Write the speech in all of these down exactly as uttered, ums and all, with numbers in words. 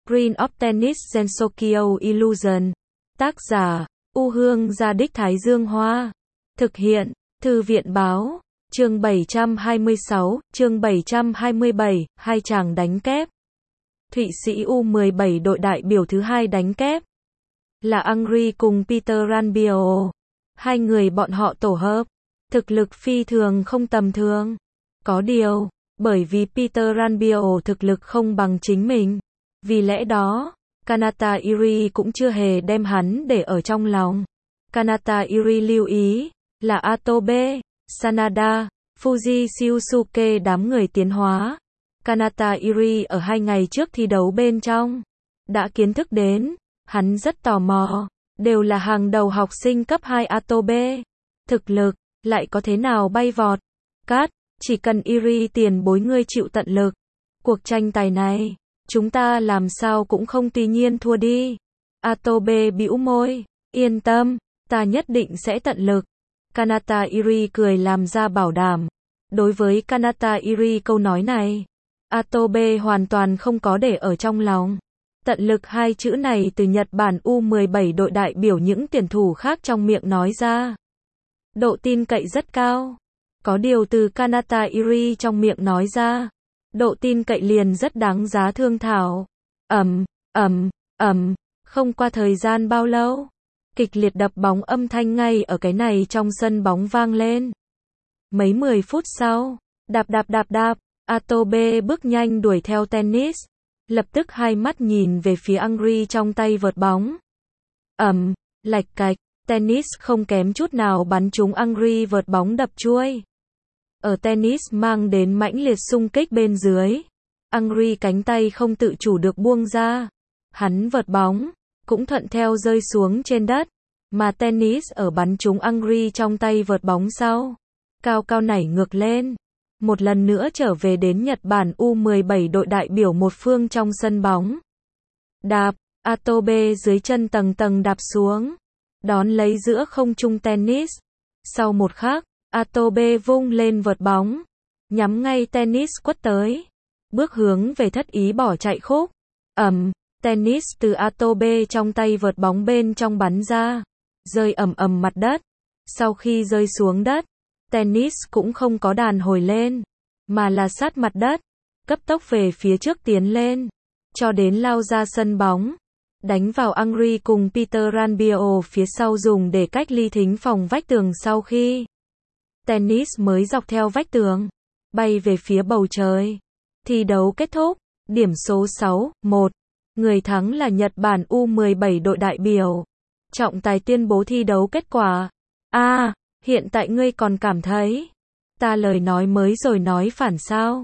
Green of Tennis Gensokyo Illusion. Tác giả, U Hương Gia Đích Thái Dương Hoa. Thực hiện, Thư viện Báo. Chương bảy trăm hai mươi sáu, chương bảy trăm hai mươi bảy, hai chàng đánh kép. Thụy Sĩ U mười bảy đội đại biểu thứ hai đánh kép là Angry cùng Peter Ranbiot. Hai người bọn họ tổ hợp, thực lực phi thường không tầm thường. Có điều, bởi vì Peter Ranbiot thực lực không bằng chính mình, vì lẽ đó, Kanata Iri cũng chưa hề đem hắn để ở trong lòng. Kanata Iri lưu ý là Atobe, Sanada, Fuji Shiosuke đám người tiến hóa. Kanata Iri ở hai ngày trước thi đấu bên trong đã kiến thức đến, hắn rất tò mò, đều là hàng đầu học sinh cấp hai Atobe, thực lực lại có thế nào bay vọt. Cát, chỉ cần Iri tiền bối ngươi chịu tận lực, cuộc tranh tài này, chúng ta làm sao cũng không tuy nhiên thua đi. Atobe bĩu môi, yên tâm, ta nhất định sẽ tận lực. Kanata Iri cười làm ra bảo đảm. Đối với Kanata Iri câu nói này, Atobe hoàn toàn không có để ở trong lòng. Tận lực hai chữ này từ Nhật Bản U mười bảy đội đại biểu những tuyển thủ khác trong miệng nói ra, độ tin cậy rất cao. Có điều từ Kanata Iri trong miệng nói ra, độ tin cậy liền rất đáng giá thương thảo. Ầm, ầm, ầm, không qua thời gian bao lâu, kịch liệt đập bóng âm thanh ngay ở cái này trong sân bóng vang lên. Mấy mười phút sau, đạp đạp đạp đạp, Atobe bước nhanh đuổi theo tennis, lập tức hai mắt nhìn về phía Angry trong tay vợt bóng. Ầm, lạch cạch, tennis không kém chút nào bắn trúng Angry vợt bóng đập chuôi. Ở tennis mang đến mãnh liệt xung kích bên dưới, Angry cánh tay không tự chủ được buông ra. Hắn vợt bóng cũng thuận theo rơi xuống trên đất, mà tennis ở bắn trúng Angry trong tay vợt bóng sau, cao cao nảy ngược lên, một lần nữa trở về đến Nhật Bản U mười bảy đội đại biểu một phương trong sân bóng. Đạp, Atobe dưới chân tầng tầng đạp xuống, đón lấy giữa không trung tennis. Sau một khắc, Atobe vung lên vợt bóng, nhắm ngay tennis quất tới, bước hướng về thất ý bỏ chạy khúc. Ầm, tennis từ Atobe trong tay vợt bóng bên trong bắn ra, rơi ầm ầm mặt đất. Sau khi rơi xuống đất, tennis cũng không có đàn hồi lên, mà là sát mặt đất, cấp tốc về phía trước tiến lên, cho đến lao ra sân bóng, đánh vào Angry cùng Peter Ranbiot phía sau dùng để cách ly thính phòng vách tường. Sau khi tennis mới dọc theo vách tường, bay về phía bầu trời. Thi đấu kết thúc, điểm số sáu một, người thắng là Nhật Bản U mười bảy đội đại biểu. Trọng tài tuyên bố thi đấu kết quả. A, à, hiện tại ngươi còn cảm thấy ta lời nói mới rồi nói phản sao?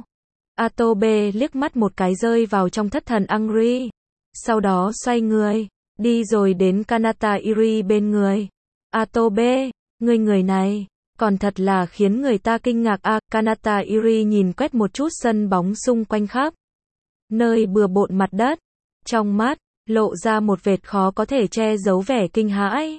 Atobe liếc mắt một cái rơi vào trong thất thần Angry, sau đó xoay người, đi rồi đến Kanata Iri bên người. Atobe, ngươi người này, còn thật là khiến người ta kinh ngạc a. À, Kanata Iri nhìn quét một chút sân bóng xung quanh khắp nơi bừa bộn mặt đất, trong mắt lộ ra một vệt khó có thể che giấu vẻ kinh hãi.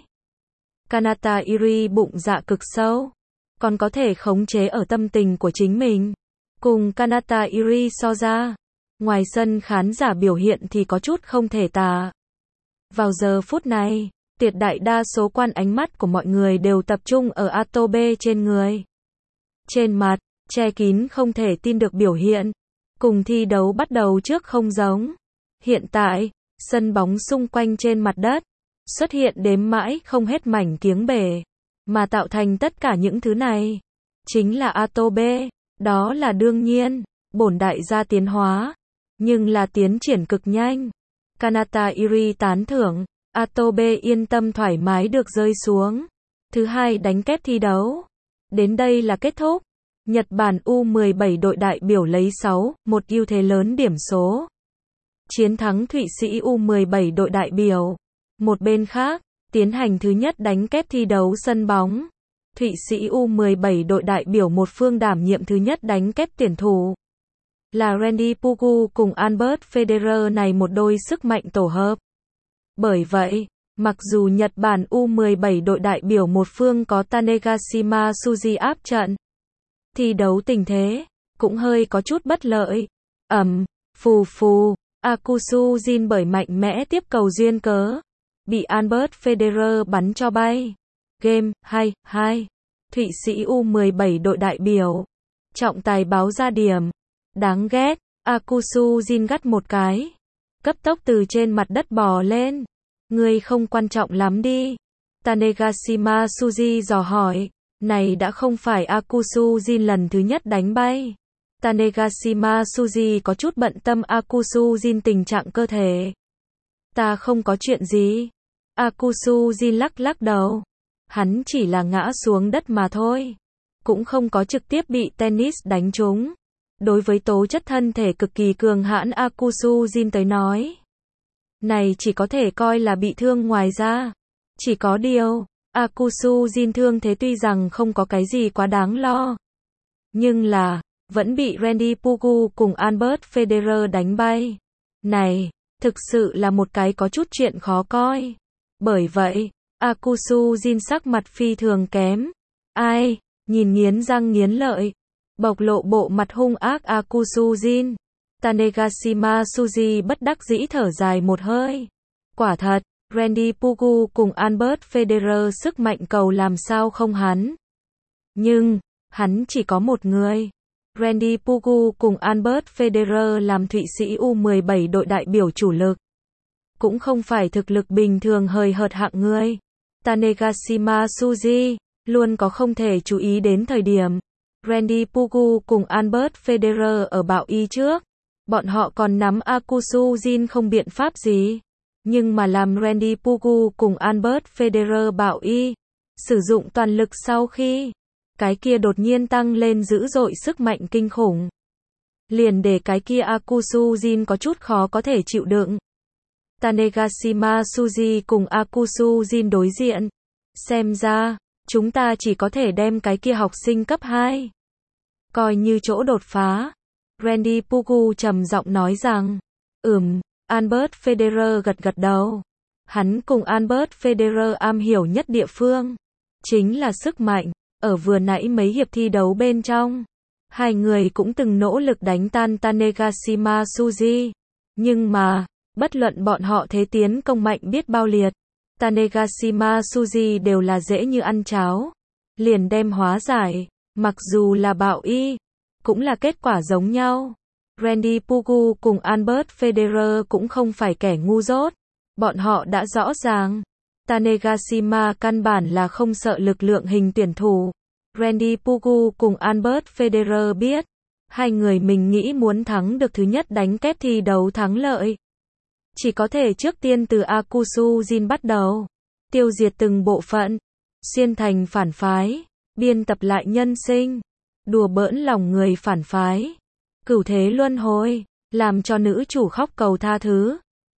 Kanata Iri bụng dạ cực sâu, còn có thể khống chế ở tâm tình của chính mình. Cùng Kanata Iri so ra, ngoài sân khán giả biểu hiện thì có chút không thể tả. Vào giờ phút này, tuyệt đại đa số quan ánh mắt của mọi người đều tập trung ở Atobe trên người. Trên mặt, che kín không thể tin được biểu hiện. Cùng thi đấu bắt đầu trước không giống. Hiện tại, sân bóng xung quanh trên mặt đất xuất hiện đếm mãi không hết mảnh kiếng bể, mà tạo thành tất cả những thứ này chính là Atobe. Đó là đương nhiên, bổn đại gia tiến hóa, nhưng là tiến triển cực nhanh. Kanata Iri tán thưởng, Atobe yên tâm thoải mái được rơi xuống. Thứ hai đánh kép thi đấu. Đến đây là kết thúc. Nhật Bản U mười bảy đội đại biểu lấy sáu một ưu thế lớn điểm số, chiến thắng Thụy Sĩ U mười bảy đội đại biểu. Một bên khác, tiến hành thứ nhất đánh kép thi đấu sân bóng. Thụy Sĩ U mười bảy đội đại biểu một phương đảm nhiệm thứ nhất đánh kép tuyển thủ là Randy Pugu cùng Albert Federer, này một đôi sức mạnh tổ hợp. Bởi vậy, mặc dù Nhật Bản U mười bảy đội đại biểu một phương có Tanegashima Tsuji áp trận, thi đấu tình thế cũng hơi có chút bất lợi. Ầm, phù phù, Akusu Jin bởi mạnh mẽ tiếp cầu duyên cớ, bị Albert Federer bắn cho bay. Game hai hai. Thụy Sĩ U mười bảy đội đại biểu. Trọng tài báo ra điểm. Đáng ghét, Akusu Jin gắt một cái. Cấp tốc từ trên mặt đất bò lên. Ngươi không quan trọng lắm đi. Tanegashima Suji dò hỏi. Này đã không phải Akusu Jin lần thứ nhất đánh bay. Tanegashima Suji có chút bận tâm Akusu Jin tình trạng cơ thể. Ta không có chuyện gì. Akusu Jin lắc lắc đầu. Hắn chỉ là ngã xuống đất mà thôi. Cũng không có trực tiếp bị tennis đánh trúng. Đối với tố chất thân thể cực kỳ cường hãn Akusu Jin tới nói. Này chỉ có thể coi là bị thương ngoài ra. Chỉ có điều, Akusu Jin thương thế tuy rằng không có cái gì quá đáng lo. Nhưng là, vẫn bị Randy Pugu cùng Albert Federer đánh bay. Này, thực sự là một cái có chút chuyện khó coi. Bởi vậy, Akusu Jin sắc mặt phi thường kém. Ai, nhìn nghiến răng nghiến lợi. Bộc lộ bộ mặt hung ác Akusu Jin. Tanegashima Suji bất đắc dĩ thở dài một hơi. Quả thật, Randy Pugu cùng Albert Federer sức mạnh cầu làm sao không hắn. Nhưng, hắn chỉ có một người. Randy Pugu cùng Albert Federer làm Thụy Sĩ U mười bảy đội đại biểu chủ lực. Cũng không phải thực lực bình thường hời hợt hạng người. Tanegashima Suji luôn có không thể chú ý đến thời điểm. Randy Pugu cùng Albert Federer ở bạo y trước. Bọn họ còn nắm Akusu Jin không biện pháp gì. Nhưng mà làm Randy Pugu cùng Albert Federer bạo y. Sử dụng toàn lực sau khi. Cái kia đột nhiên tăng lên dữ dội sức mạnh kinh khủng. Liền để cái kia Akusu Jin có chút khó có thể chịu đựng. Tanegashima Suji cùng Akusu Jin đối diện. Xem ra, chúng ta chỉ có thể đem cái kia học sinh cấp hai. Coi như chỗ đột phá. Randy Pugu trầm giọng nói rằng. Ừm, Albert Federer gật gật đầu. Hắn cùng Albert Federer am hiểu nhất địa phương. Chính là sức mạnh. Ở vừa nãy mấy hiệp thi đấu bên trong. Hai người cũng từng nỗ lực đánh tan Tanegashima Suji. Nhưng mà, bất luận bọn họ thế tiến công mạnh biết bao liệt. Tanegashima Suji đều là dễ như ăn cháo. Liền đem hóa giải. Mặc dù là bạo y. Cũng là kết quả giống nhau. Randy Pugu cùng Albert Federer cũng không phải kẻ ngu dốt. Bọn họ đã rõ ràng. Tanegashima căn bản là không sợ lực lượng hình tuyển thủ. Randy Pugu cùng Albert Federer biết. Hai người mình nghĩ muốn thắng được thứ nhất đánh kép thi đấu thắng lợi. Chỉ có thể trước tiên từ Akusu Jin bắt đầu. Tiêu diệt từng bộ phận. Xuyên thành phản phái. Biên tập lại nhân sinh. Đùa bỡn lòng người phản phái. Cửu thế luân hồi. Làm cho nữ chủ khóc cầu tha thứ.